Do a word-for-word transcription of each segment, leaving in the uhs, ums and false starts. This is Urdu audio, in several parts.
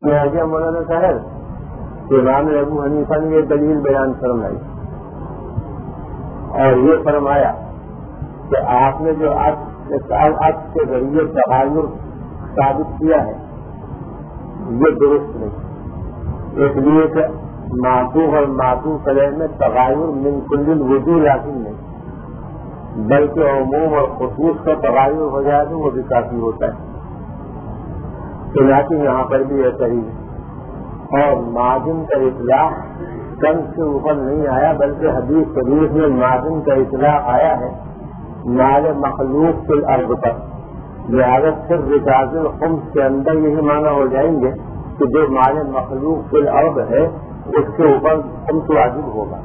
میں مولانا صاحب کہ امام ابو حنیفہ نے یہ دلیل بیان فرمائی اور یہ فرمایا کہ آپ نے جو عطف کے ذریعے تغیر ثابت کیا ہے یہ درست نہیں، اس لیے کہ معطوف اور معطوف علیہ میں تغیر من کل الوجوہ لازم نہیں، بلکہ عموم اور خصوص کا تغیر ہو جائے تو وہ بھی کافی ہوتا ہے، چنانچہ یہاں پر بھی ایسا ہی ہے۔ اور معدن کا اطلاق کنز سے اوپر نہیں آیا، بلکہ حدیث شریف میں معدن کا اطلاق آیا ہے مال مخلوق کے الارض پر، لہٰذا صرف رکاز الخمس کے اندر یہی معنی ہو جائیں گے کہ جو مال مخلوق کے الارض ہے اس کے اوپر خمس واجب ہوگا۔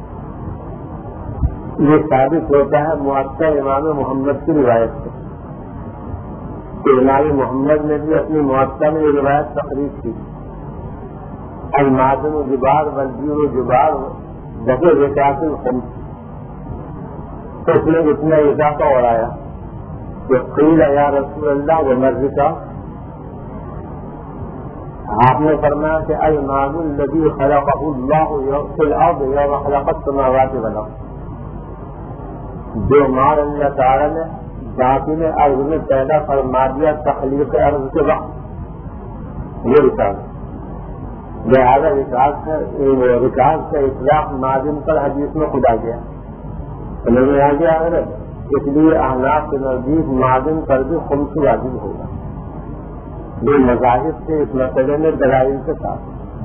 یہ ثابت ہوتا ہے موطا امام محمد کی روایت سے کہ امام محمد نے بھی اپنی موطا میں یہ روایت تقریر کی، المعدن و جبار والبیر و جبار جگہ رکاز الخمس، تو اس میں اتنا اضافہ ہو رہا ہے کہ قیل یا رسول اللہ و مرضکا، آپ نے فرمایا کہ المال الذی خلقہ اللہ فی الارض یوم خلق السماوات والارض، جو مال اللہ تعالی نے باطن ارض میں پیدا فرما دیا تخلیق ارض کے وقت، یہ رکاز، لہٰذا رکاز کا رکاز کا اطلاق معدن پر حدیث میں خدا گیا، سمجھ میں آ گیا ہے، اس لیے احناف کے نزدیک معدن پر بھی خمس واجب ہوگا۔ یہ مذاہب سے اس مسئلے میں دلائل کے ساتھ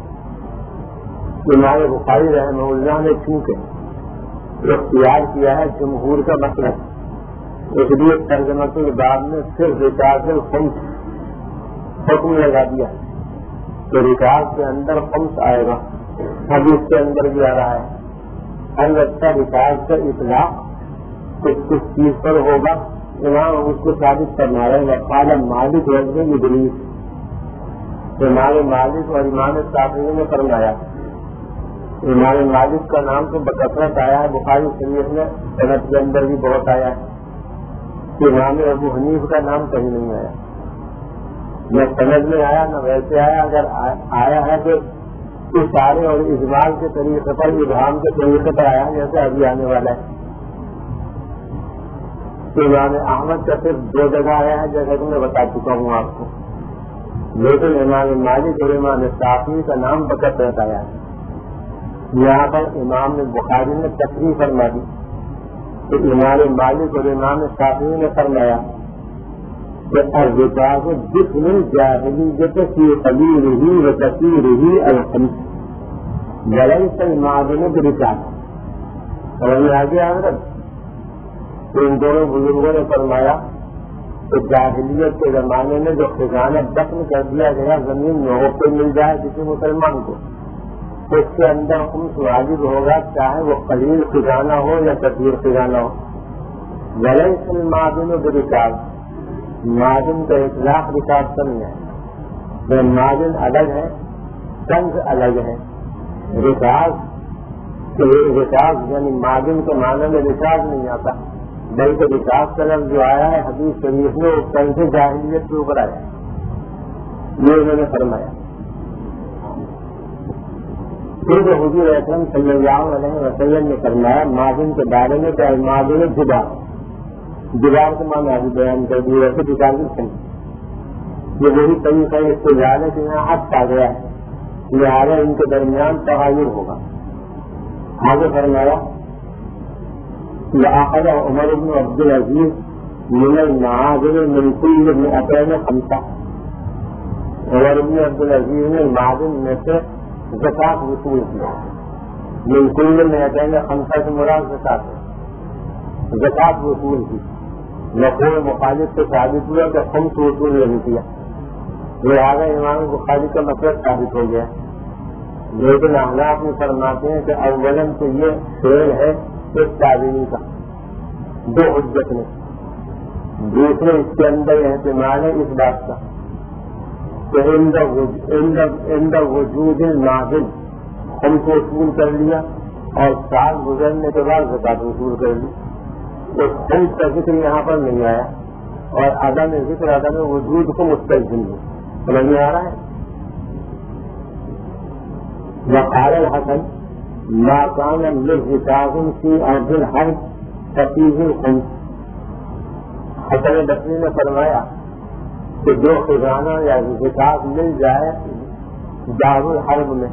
امام بخاری رحمہ اللہ نے چونکہ اختیار کیا ہے جمہور کا مسلک، اس لیے ترجمہ کے بعد میں صرف رکاز الخمس حکم لگا دیا کہ رکاز کے اندر خمس آئے گا، حدیث کے اندر بھی آ رہا ہے، البتہ رکاز کا اطلاق کچھ کچھ چیز پر ہوگا، امام اس کو ثابت کرنا رہے گا۔ قال مالک رضی ادریس، امام مالک اور امام شافعی نے فرمایا، امام مالک کا نام تو بکثرت آیا ہے، بخاری شریف میں صنعت کے اندر بھی بہت آیا ہے، امام ابو حنیف کا نام کہیں نہیں آیا، نہ سند میں آیا نہ ویسے آیا، اگر آیا ہے تو اشارے اور اجمال کے طریقے پر، ابہام کے طریقے پر آیا جیسے ابھی آنے والا ہے۔ امام احمد کا صرف دو جگہ آیا ہے جیسا کہ میں بتا چکا ہوں آپ کو، لیکن امام مالک اور امام شافعی کا نام بکثرت آیا ہے۔ یہاں پر امام بخاری نے تشریح فرما دی کہ امام مالک اور امام شافعی نے فرمایا کہ الرکاز جسم الجاہلیت فی قلیلہ و کثیرہ الخمس وليس المعدن برکاز، سمجھ میں آ گیا حضرت؟ ان دونوں بزرگوں نے فرمایا کہ جاہلیت کے زمانے میں جو خزانہ دفن کر دیا گیا زمین میں ہو کے مل جائے کسی مسلمان کو، اس کے اندر خمس واجب ہوگا، چاہے وہ قلیل خزانہ ہو یا کثیر خزانہ ہو۔ وليس المعدن برکاز، معدن کا اطلاق رکاز پر نہیں ہے، معدن الگ ہے، کنز الگ ہے، رکاز رکاز یعنی معدن کے معنی میں رکاز نہیں آتا، بلکہ رکاز کا لفظ جو آیا ہے حدیث شریف میں وہ کنز جاہلیت کے اوپر آیا، یہ انہوں نے فرمایا۔ پھر حضور اکرم صلی اللہ علیہ وسلم نے فرمایا معدن کے بارے میں کہ معدن جبار، جبار کا معنی ابھی بیان کر دی، ویسے رکاز نہیں، یہ وہی طریقہ اس کو زیادہ کہ یہاں حد پا گیا ہے، لہٰذا ان کے درمیان تغیر ہوگا۔ آگے فرمایا لأخذ عمر بن عبد العزیز من المعادن من كل مئتين خمسة، عمر بن عبد العزیز نے معدن میں سے زکات وصول کیا، من كل مئتين خمسة سے مراد زکات ہے، زکات وصول کی، مفہوم مخالف سے ثابت ہوا کہ خمس وصول نہیں کیا، لہٰذا امام بخاری کا مطلب ثابت ہو گیا۔ لیکن احناف میں فرماتے ہیں کہ اولاً تو یہ فعل ہے ایک تابعی کا، دو حجت میں، دوسرے اس کے اندر احتمال ہے اس بات کا کہ عند وجود المعدن ہم کو وصول کر لیا اور سال گزرنے کے بعد زکات وصول کر لی، تو خمس کا ذکر یہاں پر نہیں آیا اور عدم ذکر عدم وجود کو مستلزم ہے، سمجھ میں آ رہا ہے؟ وقال الحسن ما كان للركاز في ارض الحرب ففيه الخمس. حسن بصری نے فرمایا کہ جو خزانہ یا رکاز مل جائے دار الحرب میں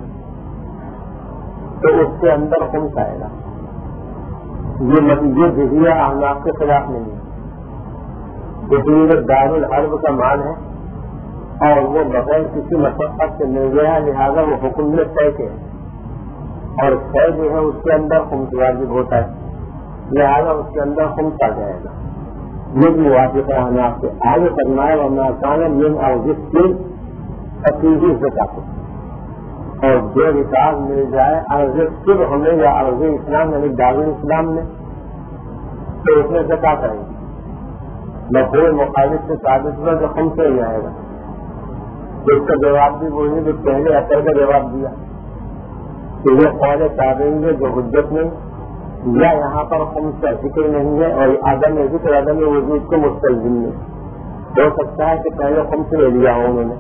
تو اس کے اندر خمس آئے گا. یہ یہ جزیہ احناف کے خلاف نہیں ہے، اس لیے دار الحرب کا مال ہے اور وہ بغیر کسی مشقت سے مل گیا، لہٰذا وہ حکم میں طے کے اور طے جو ہے اس کے اندر خمس واجب ہوتا ہے، لہٰذا اس کے اندر خمس آ جائے گا. یہ بھی واجب ہے احناف سے. آگے فرمایا ورنہ کان من ارض کی تقریبی زکات، اور جو رکاز مل جائے ارض صبح ہمیں یا ارض اسلام یعنی دار الاسلام میں تو اس میں زکات آئے گی. مفہوم مخالف سے ثابت ہوا جو خمس سے ہی آئے گا. اس کا جواب بھی وہی جو پہلے اثر کا جواب دیا کہ یہ قول تابعین ہے جو حجت میں یا یہاں پر خمس کا ذکر نہیں ہے اور عدم ذکر عدم وجود کو مستلزم نہیں. ہو سکتا ہے کہ پہلے خمس لے لیا ہو انہوں نے.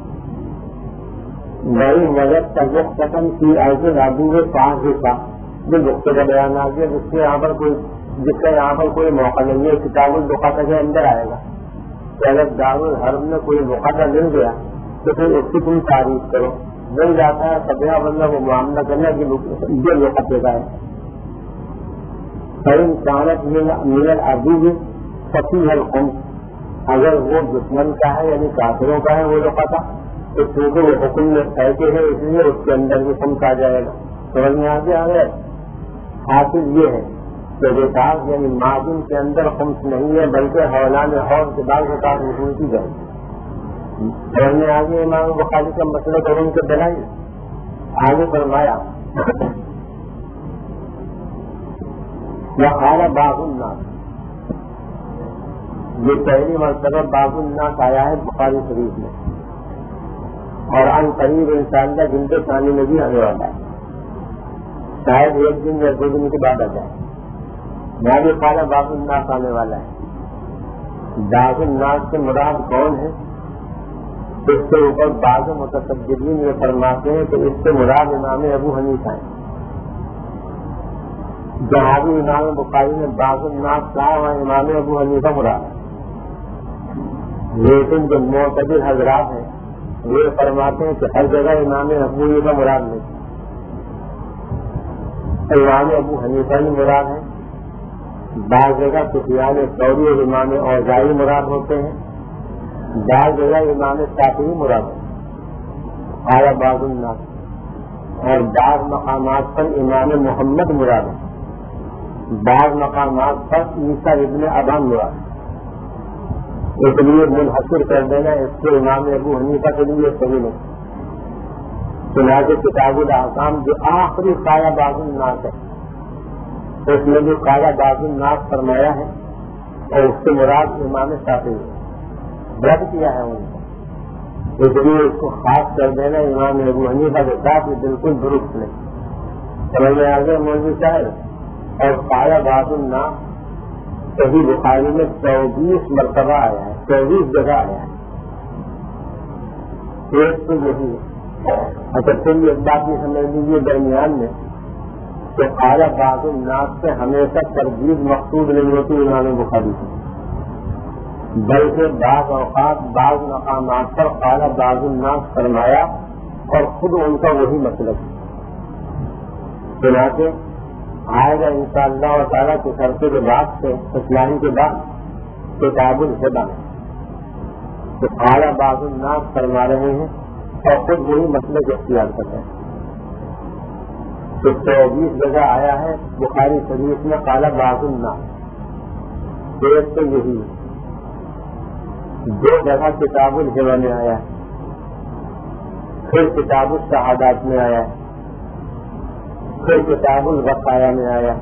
نئی مدد کا وقت ختم کی ایسے رادو میں پانچ حصہ جو نقطے کا بیان آ گیا جس کے یہاں پر کوئی جس کا یہاں پر کوئی موقع نہیں ہے. کتاب الدخا کے اندر آئے گا کہ اگر دار الحرب میں کوئی موقع مل گیا تو پھر اس کی تم تعریف کرو. مل جاتا ہے سبیا بندہ وہ معاملہ کرنا کہ یہ موقع دے گا ہے. کانت ملن ابھی بھی سچی ہے خمس، اگر وہ دشمن کا ہے یعنی کافروں کا ہے وہ لوگ تھا تو چونکہ وہ حکم میں پھینکے ہیں اس لیے اس کے اندر بھی خمس آ جائے گا. سمجھ میں آ گیا ہے. حاصل یہ ہے کہ رکاز یعنی معدن کے اندر خمس نہیں ہے بلکہ حولان حول کے بعد رکاز وصول کی جائے گی. سمجھ میں آگے امام بخاری کا مسئلہ کروں ان کے بنائیے. آگے فرمایا وقال بعض الناس، یہ پہلی مرتبہ بعض الناس آیا ہے بخاری شریف میں اور ان قریب انسان کا جن کے ثانی میں بھی آنے والا ہے. شاید ایک دن یا دو دن کے بعد آ جائے. میں بھی قال بعض الناس آنے والا ہے. بعض الناس سے مراد کون ہے؟ اس کے اوپر بعض متصدرین یہ فرماتے ہیں کہ اس سے مراد امام ابو حنیفہ ہیں. جہاں بھی امام بخاری نے بعض الناس کہا وہاں امام ابو حنیفہ مراد ہے. لیکن جو معتدل حضرات ہیں وہ فرماتے ہیں کہ ہر جگہ امام ابو حنیفہ مراد نہیں. امام ابو حنیفہ ہی مراد ہے. بعض جگہ سفیان ثوری اور امام اوزاعی مراد ہوتے ہیں. بعض جگہ امام شافعی مراد ہے آیا بعض الناس، اور بعض مقامات پر امام محمد مراد ہے. بعض مقامات پر عیسیٰ ابن ابان مراد ہے. اس لیے منحصر کر دینا اس کے امام ابو حنیفہ کے لیے صحیح نہیں. چنانچہ کتاب الاحکام جو آخری قایا بعض الناس ہے اس میں جو قایا بعض الناس فرمایا ہے اور اس سے مراد امام شافعی ہے. رد کیا ہے ان کو، اس لیے اس کو خاص کر دینا امام ابو حنیفہ کے ساتھ یہ بالکل درست نہیں. سمجھ میں آگے مولوی صاحب. اور قایا بعض الناس صحیح بخاری میں چوبیس مرتبہ آیا ہے، چوبیس جگہ آیا ہے. ایک تو یہی ہے. اچھا پھر ایک بات یہ سمجھ لیجیے درمیان میں کہ قایا بعض الناس سے ہمیشہ تردید مقصود نہیں ہوتی امام بخاری سے، بلکہ بعض اوقات بعض مقامات پر قایا بعض الناس فرمایا اور خود ان کا وہی مطلب ہے. چنانچہ آئے گا ان شاء اللہ تعالیٰ کے سرکے کے بعد سے اسلامی کے بعد کتاب الہدیٰ تو قایا بعض الناس فرما رہے ہیں اور خود وہی مطلب اختیار کر رہے ہیں. تو چوبیس جگہ آیا ہے بخاری شریف میں قایا بعض الناس. ایک تو یہی ہے. دو جگہ کتاب الہدیٰ میں آیا ہے، پھر کتاب الشہادات میں آیا ہے، پھر کتاب الوقایا میں آیا،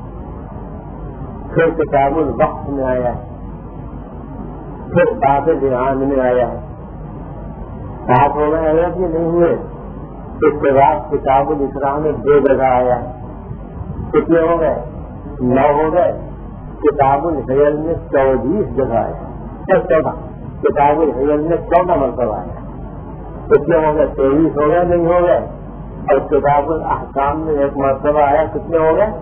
پھر کتاب الوقت میں آیا، پھر باب دیہان میں آیا ہے. سات ہو گئے ہیں کہ نہیں ہوئے؟ اس کے بعد کتاب الاسراء میں دو جگہ آیا ہے. کتنے ہو گئے؟ نو ہو گئے. کتاب الحیل میں چوبیس جگہ آیا. چودہ کتاب الحیل میں چودہ مرتبہ آیا. کتنے ہو گئے؟ تیئیس ہو گئے نہیں ہو گئے؟ اور کتاب الاحکام میں ایک مرتبہ آیا کتنے ہو گئے؟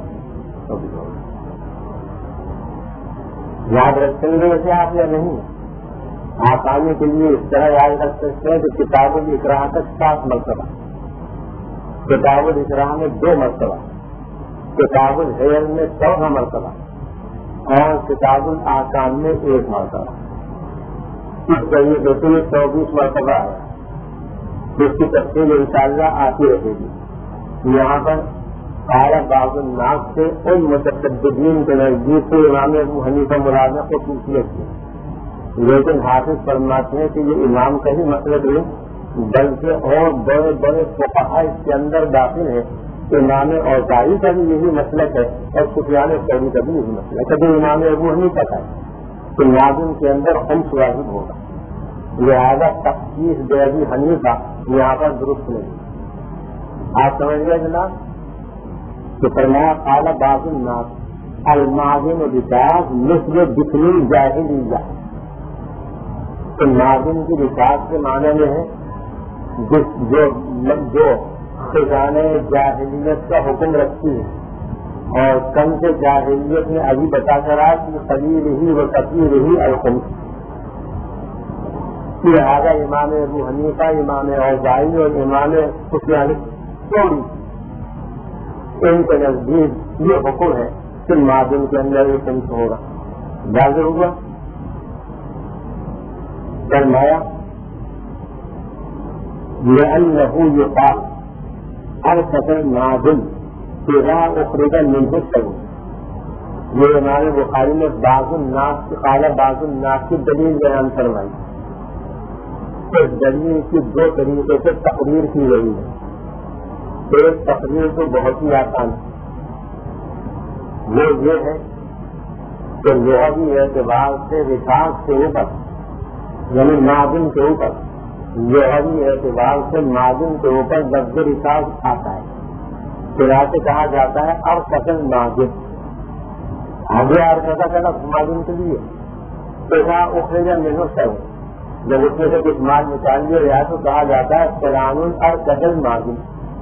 یاد رکھیں گے ویسے آپ یا نہیں؟ آپ آنے کے لیے اس طرح یاد رکھ سکتے ہیں کہ کتاب الاقراء تک سات مرتبہ، کتاب الاقراء میں دو مرتبہ، کتاب الحیل میں چودہ مرتبہ اور کتاب الاحکام میں ایک مرتبہ، اس طریقے سے چوبیس مرتبہ ہے، جس کی تفصیل انشاءاللہ آتی رہے گی۔ یہاں پر قال بعض الناس سے ان متشددین کے نزدیک سے امام ابو حنیفہ مراد نے خصوصیت کی، لیکن حافظ فرماتے ہیں کہ یہ امام کا ہی مسلک نہیں بلکہ اور بڑے بڑے فقہاء اس کے اندر داخل ہیں۔ امام اوزاعی کا بھی یہی مسلک ہے اور سفیان ثوری کا بھی یہی مسلک ہے، کبھی امام ابو حنیفہ کا ہے کہ ناظم کے اندر خمس واجب ہوگا، لہذا تخصیص بے ابی حنیفہ یہاں پر درست نہیں۔ آپ سمجھ گئے جناب کہ فرمایا قال بعض الناس الماظم بکاس مثل ذکر الجاہلیہ، تو ناظم کی بکاس کے معنی میں ہے جس جو جو خزانے جاہلیت کا حکم رکھتی ہے، اور کم سے جاہلیت میں ابھی بتا کرا کہ قلیل ہی و کثیر ہی الخمس، لہٰذا امام ابو حنیفہ، امام اوزاعی اور امام سفیان ثوری ان کے نزدیک یہ حکم ہے کہ ناظم کے اندر یہ خمس ہوگا۔ واضح ہوا؟ فرمایا لأنه يقال حرکت ناظم اذا اخرج منه الشيء، یہ امام بخاری نے بعض الناس کی قال بعض الناس کی دلیل بیان فرمائی، اس دلیل کی دو طریقے سے تقریر کی گئی ہے۔ ایک تقریر تو بہت ہی آسان وہ یہ ہے کہ لغوی اعتبار سے رکاز کے اوپر یعنی ناظم کے اوپر لغوی اعتبار سے ناظم کے اوپر لفظ رکاز آتا ہے، پھر سے کہا جاتا ہے ارقص ناظم، آگے ارقصہ کا لفظ ناظم کے لیے پیسہ اخرج منہ الشیء، جب اس میں سے کچھ مال نکال دیا گیا تو کہا جاتا ہے فلان ارقص ناظم۔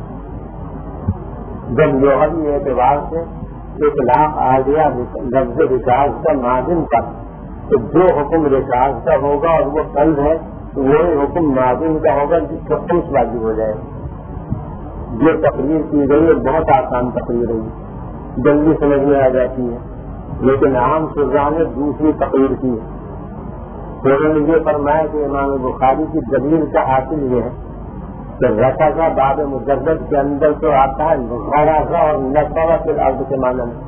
جب لغوی اعتبار سے اطلاق آ گیا لفظ رکاز کا ناظم کا، تو جو حکم رکاز کا ہوگا اور وہ قلب ہے وہی حکم ناظم کا ہوگا جس کا خمس واجب ہو جائے۔ جو تقریر کی گئی ہے بہت آسان تقریر ہے، جلدی سمجھ میں آ جاتی ہے، لیکن عام شرح نے دوسری تقریر کی ہے۔ انہوں نے یہ فرمایا کہ امام بخاری کی دلیل کا حاصل یہ ہے کہ رقصہ باب مجرد کے اندر تو آتا ہے غرض اور نصب فی الارض کے معنی میں،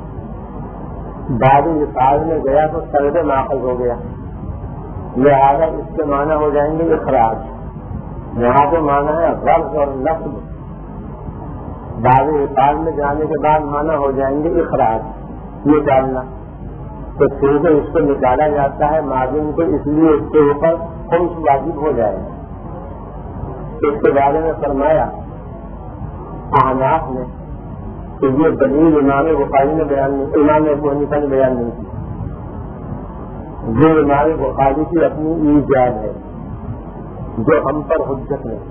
باب مثال میں گیا تو سرد ناقض ہو گیا، لہذا اس کے معنی ہو جائیں گے اخراج، یہاں پہ معنی ہے غرض اور نصب، باب مثال میں جانے کے بعد معنی ہو جائیں گے اخراج، یہ ڈالنا، تو پھر سے اس کو نکالا جاتا ہے ناظم کو، اس لیے اس کے اوپر خمس واجب ہو جائے گا۔ اس کے بارے میں فرمایا احناف نے کہ یہ دلیل امام بخاری نے بیان نہیں، امام ابو حنیفہ نے بیان نہیں کی، جو امام بخاری کی اپنی ایجاد ہے جو ہم پر حجت نہیں۔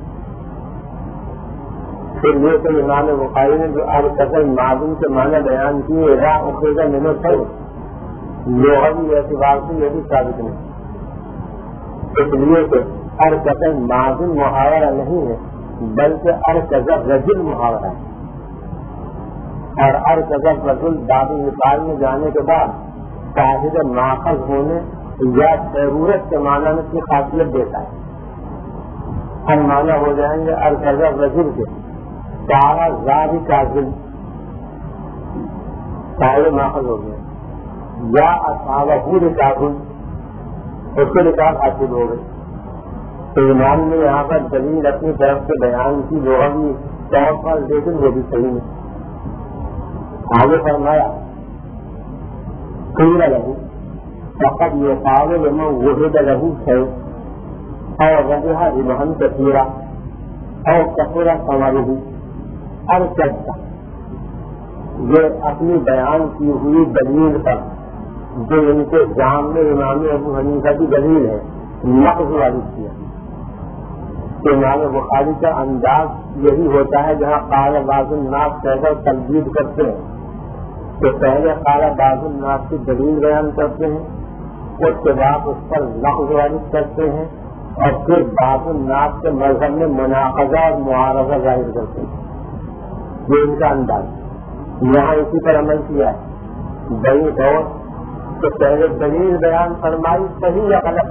پھر یہ کہ امام بخاری نے جو ارقص ناظم کے معنی بیان کیے را اخرج منہ الشیء، لغوی اعتبار سے یہ بھی ثابت نہیں، اس لیے کہ ارقص ناظم محاورہ نہیں ہے بلکہ ارقص رجل محاورہ ہے، اور ارقص رجل باب مثال میں جانے کے بعد صاحب ماخذ ہونے یا ضرورت کے معنی میں کی خاصیت دیتا ہے۔ ہم معنی ہو جائیں گے ارقص رجل کے سارا زاد کاظم صاحب ماخذ ہو گیا، یا اصحابہ رکاظم اس کے رکاظ حاصل ہو گئے۔ تو امام نے یہاں پر دلیل اپنی طرف سے بیان کی لغوی طور پر، لیکن وہ بھی صحیح نہیں۔ آگے فرمایا قیل لہ فقد یقال لمن وجد لہ شیء او رجح ربحا کثیرا او کثر ثمرہ ارقص، یہ اپنی بیان کی ہوئی دلیل پر جو ان کے جام میں امام ابو حنیفہ کی دلیل ہے نقض والی کیا، کہ امام بخاری کا انداز یہی ہوتا ہے جہاں قال بعض الناس کہہ کر تردید کرتے ہیں تو پہلے قال بعض الناس کی دلیل بیان کرتے ہیں، اس کے بعد اس پر لفظ وارد کرتے ہیں، اور پھر بعض الناس کے مذہب میں مناقضہ اور معارضہ ظاہر کرتے ہیں۔ یہ ان کا انداز یہاں اسی پر عمل کیا ہے۔ دلیل ہو تو پہلے دلیل بیان فرمائی صحیح یا غلط،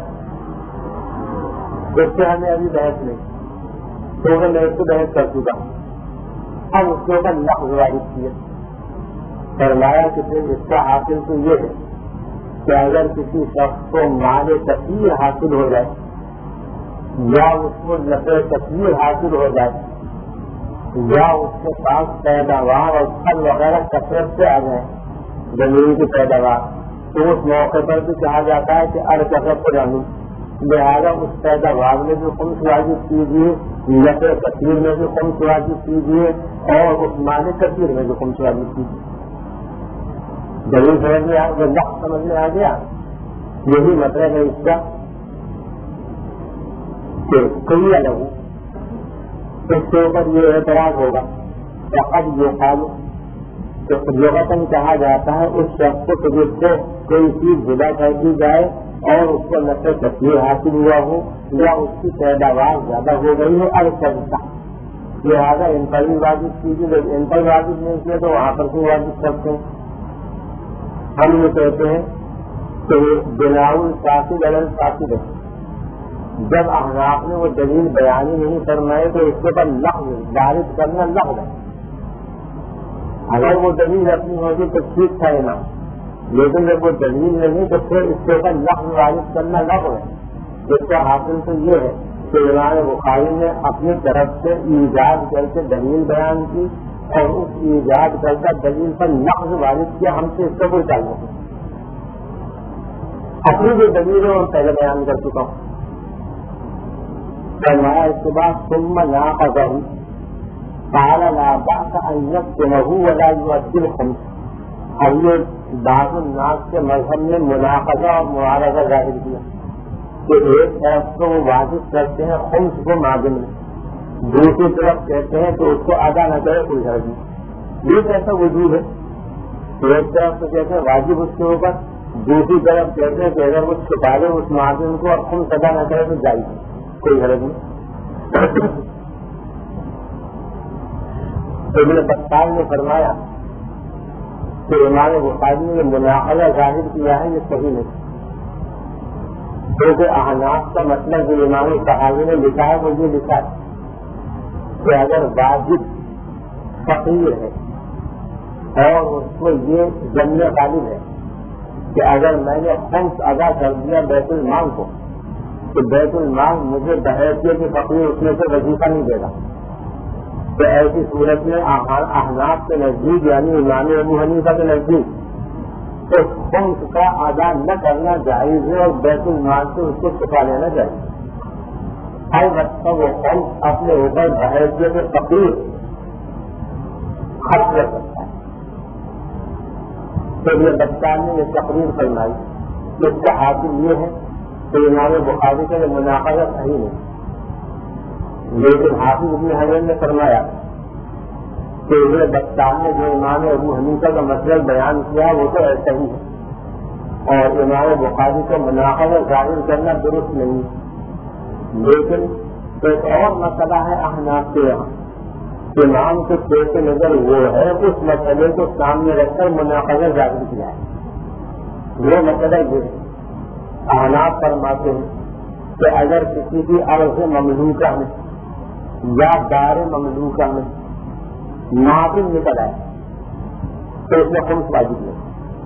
اس سے ہمیں ابھی بحث نہیں، تو میں اس سے بحث کر چکا ہوں۔ اب اس کے اوپر لفظ وارد کیا، فرمایا کہ پھر اس کا حاصل تو یہ ہے کہ اگر کسی شخص کو مال کثیر حاصل ہو جائے یا اس کو نفع کثیر حاصل ہو جائے یا اس کے پاس پیداوار اور پھل وغیرہ کثرت سے آ جائے زمین کی پیداوار، تو اس موقع پر بھی کہا جاتا ہے کہ ارکثرت پر جانو، لہٰذا اس پیداوار میں بھی خمس واجب کیجیے، نفع کثیر میں بھی خمس واجب کیجیے، اور اس مال کثیر میں بھی خمس واجب کیجیے۔ دلیل سمجھ میں آ گیا، لفظ سمجھ میں آ گیا، یہی مطلب ہے اس کا کہ کوئی الگ اس کے اوپر یہ اعتراض ہوگا فقط یہ خالو تو لغتاً کہا جاتا ہے اس شخص کو جس سے کوئی چیز جدا کر دی جائے اور اس کو نفع کثیر حاصل ہوا ہو یا اس کی پیداوار زیادہ ہو گئی ہو ارسلتا، لہٰذا ان پر بھی واجب کیجیے، ان پر واجب نہیں کیا تو وہاں پر بھی واجب کرتے ہیں۔ ہم یہ کہتے ہیں کہ بناؤ فاسد الگ فاسد ہے، جب احناف نے وہ دلیل بیان ہی نہیں فرمائے تو اس کے اوپر لفظ وارد کرنا لفظ ہے۔ اگر وہ دلیل اپنی ہوگی تو ٹھیک تھا نا، لیکن جب وہ دلیل نہیں تو پھر اس کے اوپر لفظ وارد کرنا لفظ ہے۔ اس کا حاصل تو یہ ہے کہ امام بخاری نے اپنی طرف سے ایجاد کر کے دلیل بیان کی اور اس ایجاد کردہ دلیل پر لفظ وارد کیا، ہم سے اس کا کوئی تعلق نہیں۔ اپنی جو دلیل ہے وہ پہلے بیان کر چکا ہوں۔ فرمایا اس کے بعد ثم ناقضہ قال لا بأس ان يقتله ولا يؤدي الخمس۔ اب یہ بعض الناس کے مذہب میں مناقضہ اور معارضہ ظاہر کیا کہ ایک طرف کو وہ واجب کرتے ہیں خمس کو معدن میں، دوسری طرف کہتے ہیں کہ اس کو ادا نہ کرے کوئی حرج نہیں۔ یہ کیسا وجود ہے؟ ایک طرف تو کہتے ہیں واجب اس کے اوپر، دوسری طرف کہتے ہیں کہ اگر وہ چھپا لے اس معدن کو اور خمس ادا نہ کرے تو جائز ہے، کوئی حرج نہیں۔ ابن بطال نے فرمایا کہ امام بخاری نے مناقضہ ظاہر کیا ہے، یہ صحیح نہیں، کیونکہ احناف کا مطلب جو امام صحابی نے لکھا ہے وہ یہ لکھا ہے کہ اگر واجب فقیر ہے اور اس کو یہ ذمہ غالب ہے کہ اگر میں نے خمس ادا کر دیا بیت المال کو تو بیت المال مجھے بحیثیت کے فقیر اس میں سے وظیفہ نہیں دے گا، تو ایسی صورت میں احناف کے نزدیک یعنی امام ابو حنیفہ کے نزدیک تو خمس کا ادا نہ کرنا جائز ہے اور بیت المال سے اس کو چھپا لینا چاہیے۔ ہر وقت وہ خمس اپنے اوپر بحیثیت فقیر خرچ کر سکتا ہے۔ تو یہ بچان نے یہ تقریر فرمائی، اس کا حاصل یہ ہے کہ امام بخاری کا یہ مناقضہ صحیح نہیں، لیکن حافظ ابن حجر نے فرمایا کہ ابن بطال نے جو امام ابو حنیفہ کا مطلب بیان کیا وہ تو ایسا ہی ہے اور امام بخاری کا مناقضہ ظاہر کرنا درست نہیں، لیکن ایک اور مسئلہ ہے احناف کے یہاں، امام کے پیش نظر وہ ہے اس مسئلے کو سامنے رکھ کر مناقضہ ظاہر کیا ہے۔ وہ مسئلہ یہ ہے، احناف فرماتے ہیں کہ اگر کسی کی عرض مملوکہ میں یا دار مملوکہ میں معدن نکل آئے تو اس میں خمس واجب نہیں،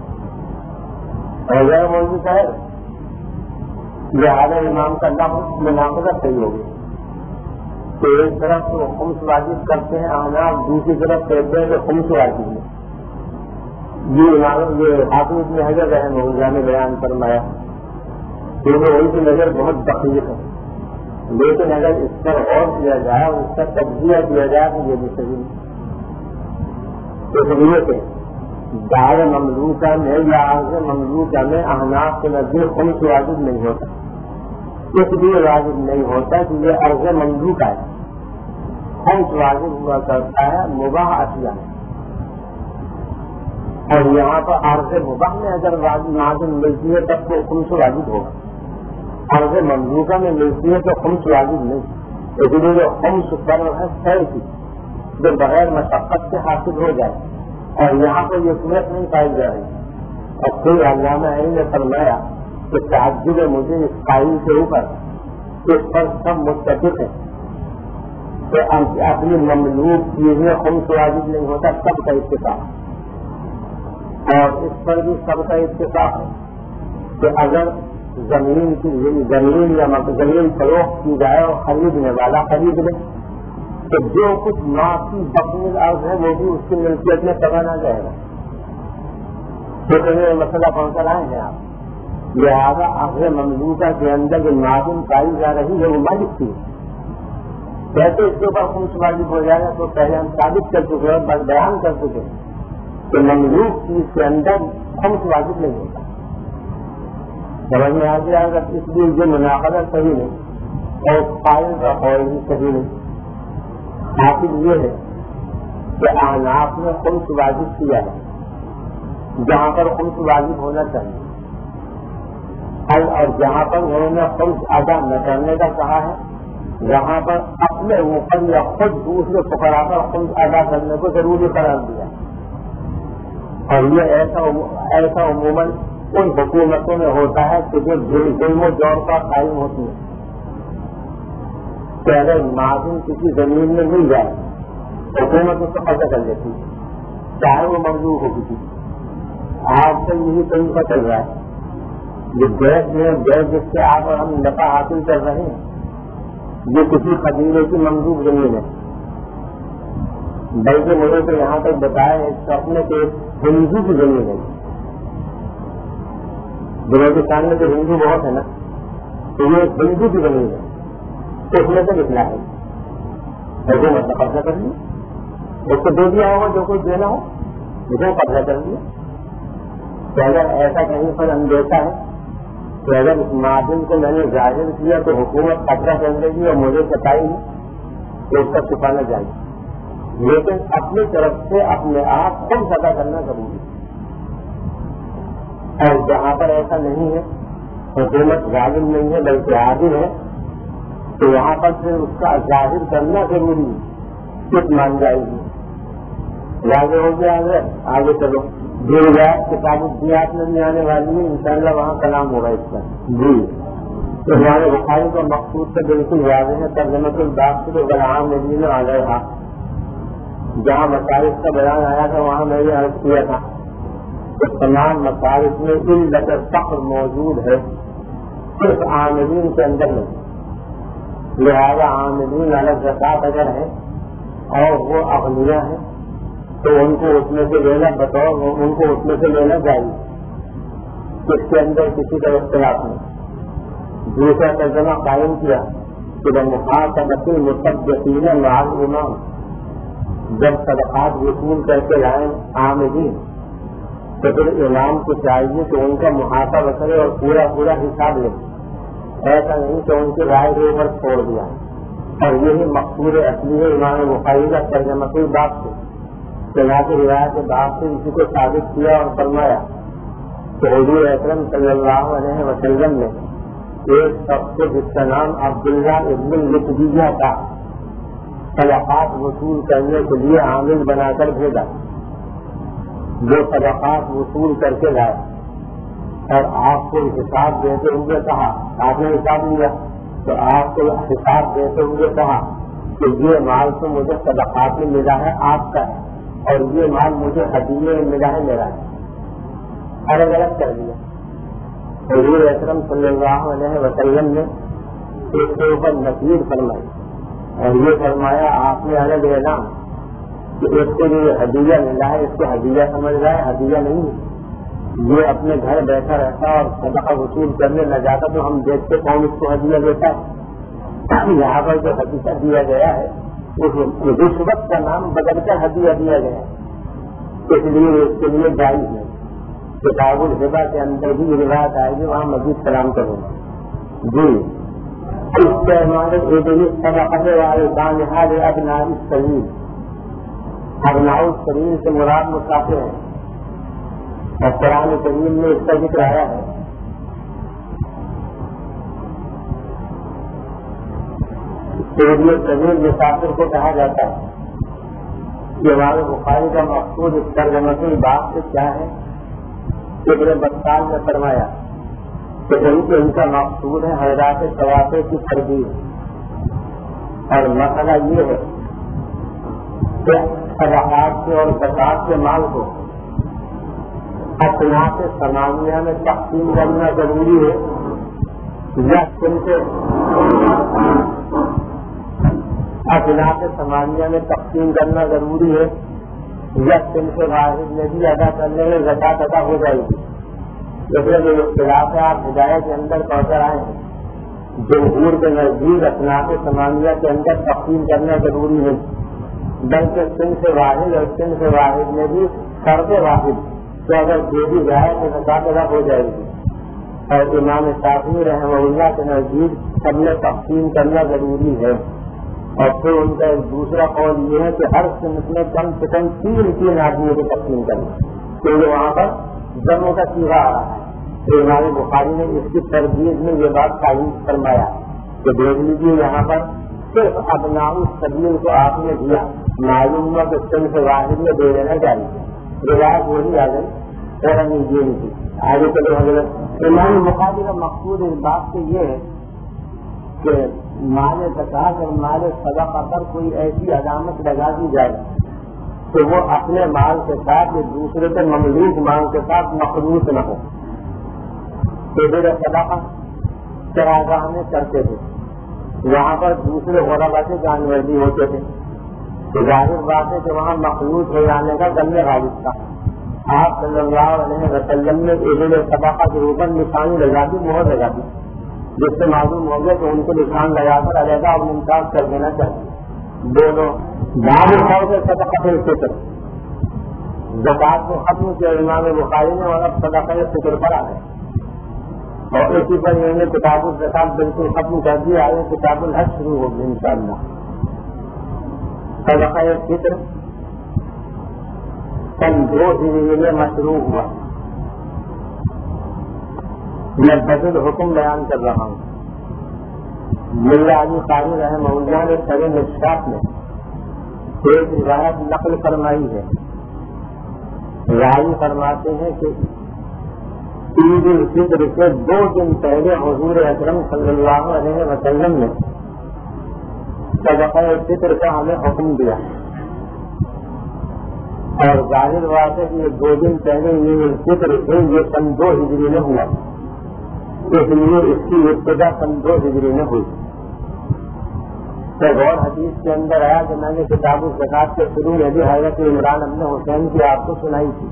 اور غیر موجود ہے لہٰذا امام کا لفظ مناقضہ صحیح ہوگی۔ تو ایک طرف تو خمس واجب کرتے ہیں احناف، دوسری طرف کہتے ہیں کہ خمس واجب نہیں۔ یہ امام یہ حافظ ابن حجر رحمہ اللہ نے بیان فرمایا، کیونکہ ان کی نظر بہت دقیق ہے، لیکن اگر اس پر غور کیا جائے اور اس کا تجزیہ کیا جائے تو یہ بھی صحیح نہیں۔ اس لیے کہ دار مملوکہ میں یا عرض مملوکہ میں احناف کے نزدیک خمس واجب نہیں ہوتا، اس لیے واجب نہیں ہوتا کہ یہ عرض مندو کا ہے. خمس واجب ہوا کرتا ہے مباح اشیاء میں، اور یہاں پر عرض مباح میں اگر نازل ملتی ہے تب تو خمس واجب ہوگا. عرض مملوکہ میں ملتی ہے تو خمس واجب نہیں. اس لیے جو خمس فرض ہے خیر کی جو بغیر مشقت سے حاصل ہو جائے، اور یہاں پر یہ صورت نہیں پائی جا رہی. اور پھر علامہ علی نے فرمایا کہ تعجب مجھے اس قائل کے اوپر اس پر سب متفق ہیں کہ اپنی مملوک چیزیں خمس واجب نہیں ہوتا، سب کا اتفاق. اور اس پر بھی سب کا اتفاق ہے کہ اگر زمین کی زمین یا زمین فروخت کی جائے اور خریدنے والا خرید لے تو جو کچھ معافی بقیل عرض ہے وہ بھی اس کی ملکیت میں سبانا جائے گا. تو یہ مسئلہ پہنچا رہے ہیں آپ. لہٰذا عرض مملوکہ کے اندر جو معاون پائی جا رہی ہے وہ مالک کی کیسے اس کے اوپر خمس واجب ہو جائے گا. تو پہلے ہم ثابت کر چکے ہیں، بس بیان کر چکے ہیں کہ مملوک چیز کے اندر خمس واجب نہیں ہوتا. سمجھ میں آ گیا اگر اس لیے یہ مناقضہ صحیح نہیں اور قائل کا قول بھی صحیح نہیں. حاصل یہ ہے کہ احناف نے خمس واجب کیا ہے جہاں پر خمس واجب ہونا چاہیے، اور جہاں پر انہوں نے خمس ادا نہ کرنے کا کہا ہے وہاں پر اپنے اوپر یا خود دوسرے فقراء پر خمس ادا کرنے کو ضروری قرار دیا. اور یہ ایسا ایسا عموماً ان حکومتوں میں ہوتا ہے کہ جو ظلم و جور کا قائم ہوتی ہے کہ اگر معاون کسی زمین میں مل جائے حکومت اس کو قبضہ کر لیتی ہے چاہے وہ مملوک ہو کسی. آج کل یہی طریقہ چل رہا ہے. جو گیس میں گیس جس سے آپ اور ہم نفع حاصل کر رہے ہیں یہ کسی قبیلے کی مملوک زمین ہے. بلکہ مجھے تو یہاں تک بتایا ہے اپنے کے ہندو کی زمین ہے. بلوچستان میں تو ہندو بہت ہے نا، تو یہ ہندو کی زمین ہے تو اس میں سے نکلا ہے حکومت نے قبضہ کر لیا. اس کو دے دیا ہوگا جو کچھ دینا ہو مجھے قبضہ کر دیا. تو اگر ایسا کہیں پر اندیشہ ہے کہ اگر اس معاون کو میں نے ظاہر کیا تو حکومت قبضہ کر لے گی اور مجھے بتائی نہیں تو اس کا چھپانا چاہیے. لیکن اپنی طرف سے اپنے آپ خود ادا کرنا ضروری ہے. اور جہاں پر ایسا نہیں ہے حکومت ظالم نہیں ہے بلکہ عادل ہے تو وہاں پر پھر اس کا ظاہر کرنا ضروری ہے. کچھ مان جائے گی واضح ہو گیا. آگے آگے چلو جو روایت کتاب الدیات میں بھی آنے والی ہے انشاءاللہ وہاں کلام ہوگا اس کا. جی تو ہمارے بخاری کا مقصود سے بالکل واضح ہے. ترجمۃ الباقی غلام نبی میں آ گئے تھا جہاں مصارف کا بیان آیا تھا وہاں میں نے عرض کیا تھا کہ تمام مصارف میں علت فقر موجود ہے صرف عاملین کے اندر نہیں. لہذا عاملین الگ زکات اگر ہے اور وہ اغنیاء ہیں تو ان کو اس میں سے لینا بطور ان کو اس میں سے لینا چاہیے. اس کے اندر کسی کا اختلاف نہیں. دوسرا ترجمہ قائم کیا کہ بمخاطبۃ المصدقین مع الامام جب صدقات وصول کر کے لائیں عاملین تو پھر امام کو چاہیے کہ ان کا محاسبہ کرے اور پورا پورا حساب لے. ایسا نہیں کہ ان کی رائے کے اوپر چھوڑ دیا. اور یہی مقصود اصلی ہے امام بخاری کا ترجمہ کے بات سے چنانچہ روایت کے بعد سے اسی کو ثابت کیا اور فرمایا کہ حضور اکرم صلی اللہ علیہ وسلم نے ایک شخص کو جس کا نام عبداللہ ابن لطبیہ تھا صدقات وصول کرنے کے لیے عامل بنا کر بھیجا. جو صدقات وصول کر کے لائے اور آپ کو حساب دیتے ہوئے کہا آپ نے حساب لیا تو آپ کو حساب دیتے ہوئے کہا کہ یہ مال تو مجھے صدقات میں ملا ہے آپ کا ہے اور یہ مال مجھے ہدیے میں ملا ہے میرا ہے. الگ الگ کر دیا. حضور اکرم صلی اللہ علیہ وسلم نے اس کے اوپر نصیحت فرمائی اور یہ فرمایا آپ نے الگ اعلان کہ اس کو جو ہدیہ ملا ہے اس کو ہدیہ سمجھ رہا ہے ہدیہ نہیں. یہ اپنے گھر بیٹھا رہتا اور صدقہ وصول کرنے نہ جاتا تو ہم دیکھتے کون اس کو ہدیہ دیتا ہے. یہاں پر جو ہدیہ دیا گیا ہے رشوت کا نام بدل کر ہدیہ دیا گیا اس لیے اس کے لیے جائز ہے. کتاب الہبہ کے اندر بھی روایت آئے گی وہاں مزید سلام کروں گا. جی استعمال ابن الصدقہ والدانہ لابناء السبیل. ابناء السبیل سے مراد مسافر ہیں اور قرآن کریم میں اس کا ذکر آیا ہے. ابن السبیل مسافر کو کہا جاتا ہے. یہ ہمارے بخاری کا مقصود اس ترجمہ کی بات سے کیا ہے؟ ابن بطال نے فرمایا کہ ان کا مقصود ہے حضرات ثوابے کی تربیت. اور مسئلہ یہ ہے کہ صدقات کے اور زکات کے مال کو اصناف ثمانیہ میں تقسیم کرنا ضروری ہے یا ان سے اصناف ثمانیہ میں تقسیم کرنا ضروری ہے یا ان سے واحد میں بھی ادا کرنے میں زکات ادا ہو جائے گی. جیسے جو اختلاف ہے آپ ہدایت کے اندر پہنچ آئے ہیں. جمہور کے نزدیک اصناف ثمانیہ کے اندر تقسیم کرنا ضروری ہے بلکہ سن سے واحد اور سن سے واحد میں بھی فرد واحد تو اگر دے دی جائے تو زکات ادا ہو جائے گی. اور امام شافعی رحمہ اللہ کے نزدیک سب میں تقسیم کرنا ضروری ہے. اور پھر ان کا ایک دوسرا قول یہ ہے کہ ہر صنف میں کم سے کم تین تین آدمیوں کو تقسیم کرنا کیونکہ وہاں پر جمعوں کا سیوا آ رہا ہے. تو امام بخاری نے اس کی تربیت میں یہ بات تعین فرمایا کہ دیکھ لیجیے یہاں پر صرف ابناء السبیل کو آپ نے دیا معلوم ہوا کہ سن سے واحد میں دے دینا چاہیے. روایت وہی آ گئی اور ہمیں یہ نہیں تھی. آگے چلے حضرت امام بخاری کا مقصود اس بات سے یہ ہے کہ مال زکات اور مال صدقہ پر کوئی ایسی علامت لگا دی جائے کہ وہ اپنے مال کے ساتھ یا دوسرے کے مملوک مال کے ساتھ مخلوط نہ ہو. صدقہ چراگاہ میں کرتے تھے وہاں پر دوسرے غربا سے جانوردی ہوتے تھے. ظاہر بات ہے کہ وہاں مخلوط ہو جانے کا گند غالب تھا. آپ صلی اللہ علیہ وسلم نے ابن صدقہ کے اوپر نشانی لگا دی مہر لگا دی جس سے معلوم ہو گیا کہ ان کو نشان لگا کر علیحدہ اور ممتاز کر دینا چاہیے. دونوں بعض سے صدقہ فطر زکات کو ختم کیا امام بخاری نے اور اب صدقہ فطر پر آ گئے. اور اسی پر انہوں نے کتاب الزکات بالکل ختم کر دیا. آگے کتاب الحج شروع ہوگی ان شاء اللہ. صدقہ فطر سن دو ہجری میں مشروع ہوا. میں بدل حکم بیان کر رہا ہوں. ملا علی قاری رحمہ اللہ نے سر مشکات میں ایک روایت نقل فرمائی ہے. راوی فرماتے ہیں کہ عید الفطر سے دو دن پہلے حضور اکرم صلی اللہ علیہ وسلم نے صدقہ فطر کا ہمیں حکم دیا. اور ظاہر بات ہے کہ یہ دو دن پہلے عید الفطر سے یہ سن دو ہجری میں ہوا اس لیے اس کی ابتدا سن دو ہجری میں ہوئی. تو غور حدیث کے اندر آیا کہ میں نے کتاب الزکات کے شروع میں بھی حضرت عمران ابن حسین کی آپ کو سنائی تھی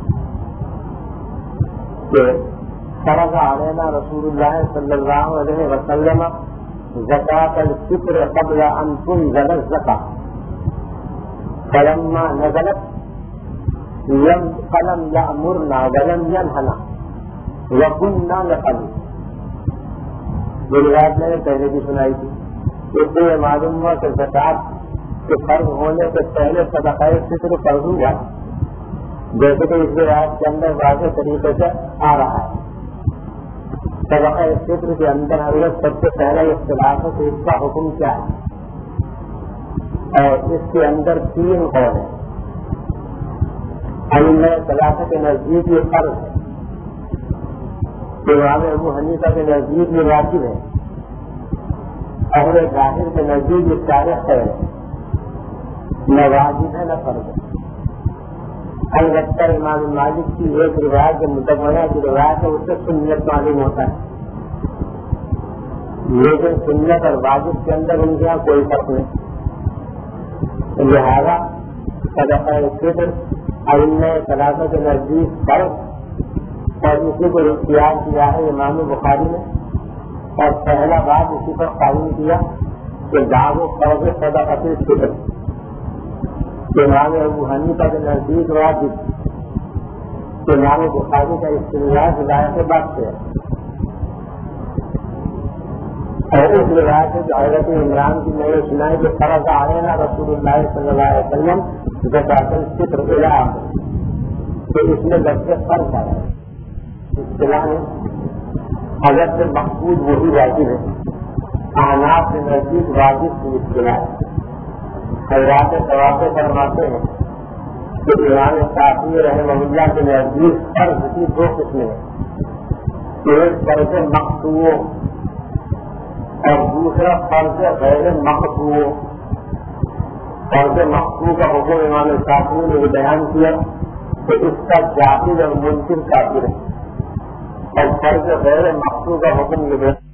کہ فرض علینا رسول اللہ صلی اللہ علیہ وسلم زکات الفطر قبل ان تنزل الزکاۃ فلما نزلت لم فلم یأمرنا ولم ینہنا وَكُنَّا نَقَلُ. یہ روایت میں نے پہلے بھی سنائی تھی. اس سے معلوم ہوا کہ زکات کے فرض ہونے سے پہلے صدقہ فطر فرض ہوا جیسے کہ اس روایت کے اندر واضح طریقے سے آ رہا ہے. صدقہ فطر کے اندر حضرت سب سے پہلا اختلاف ہے کہ اس کا حکم کیا ہے اور اس کے اندر تین قول ہیں. ائمہ ثلاثہ کے نزدیک یہ فرض ہے. امام ابو حنیفہ کے نزدیک یہ واجب ہے. اہل ظاہر کے نزدیک یہ تاریخ ہے نہ واجب ہے نہ فرض ہے. البتہ امام مالک کی ایک روایت جو متبنہ کی روایت ہے اس سے سنت معلوم ہوتا ہے لیکن سنت اور واجب کے اندر ان کے یہاں کوئی فرق نہیں. لہٰذا صدقہ فطر ائمہ ثلاثہ کے نزدیک فرض اور اسی کو اختیار کیا ہے امام بخاری نے اور پہلا بات اسی پر قائم کیا کہ دعو فرض صدقہ فطر امام ابو حنیفہ کے نزدیک واجب امام بخاری کا استدلال ہدایت بات سے ہے. اور اس روایت سے جو حضرت عمران کی میں نے سنا ہے کہ فرض علینا رسول اللہ صلی اللہ علیہ وسلم زکوٰۃ الفطر الى آخر، تو اس میں لفظ فرض آیا ہے اصطلاح میں حضرت سے مقصود وہی واجب ہے، احناف کے نزدیک واجب کی اصطلاح ہے۔ حضرات طواف فرماتے ہیں کہ امام شافعی رحمہ اللہ کے نزدیک فرض کی دو قسمیں ہیں، ایک فرض مقطوع اور دوسرا فرض غیر مقطوع۔ فرض مقطوع کا حکم امام شافعی نے یہ بیان کیا کہ اس کا جاہل اور منکر کافر ہے، اور فرض غیر مقطوع کا حکم یہ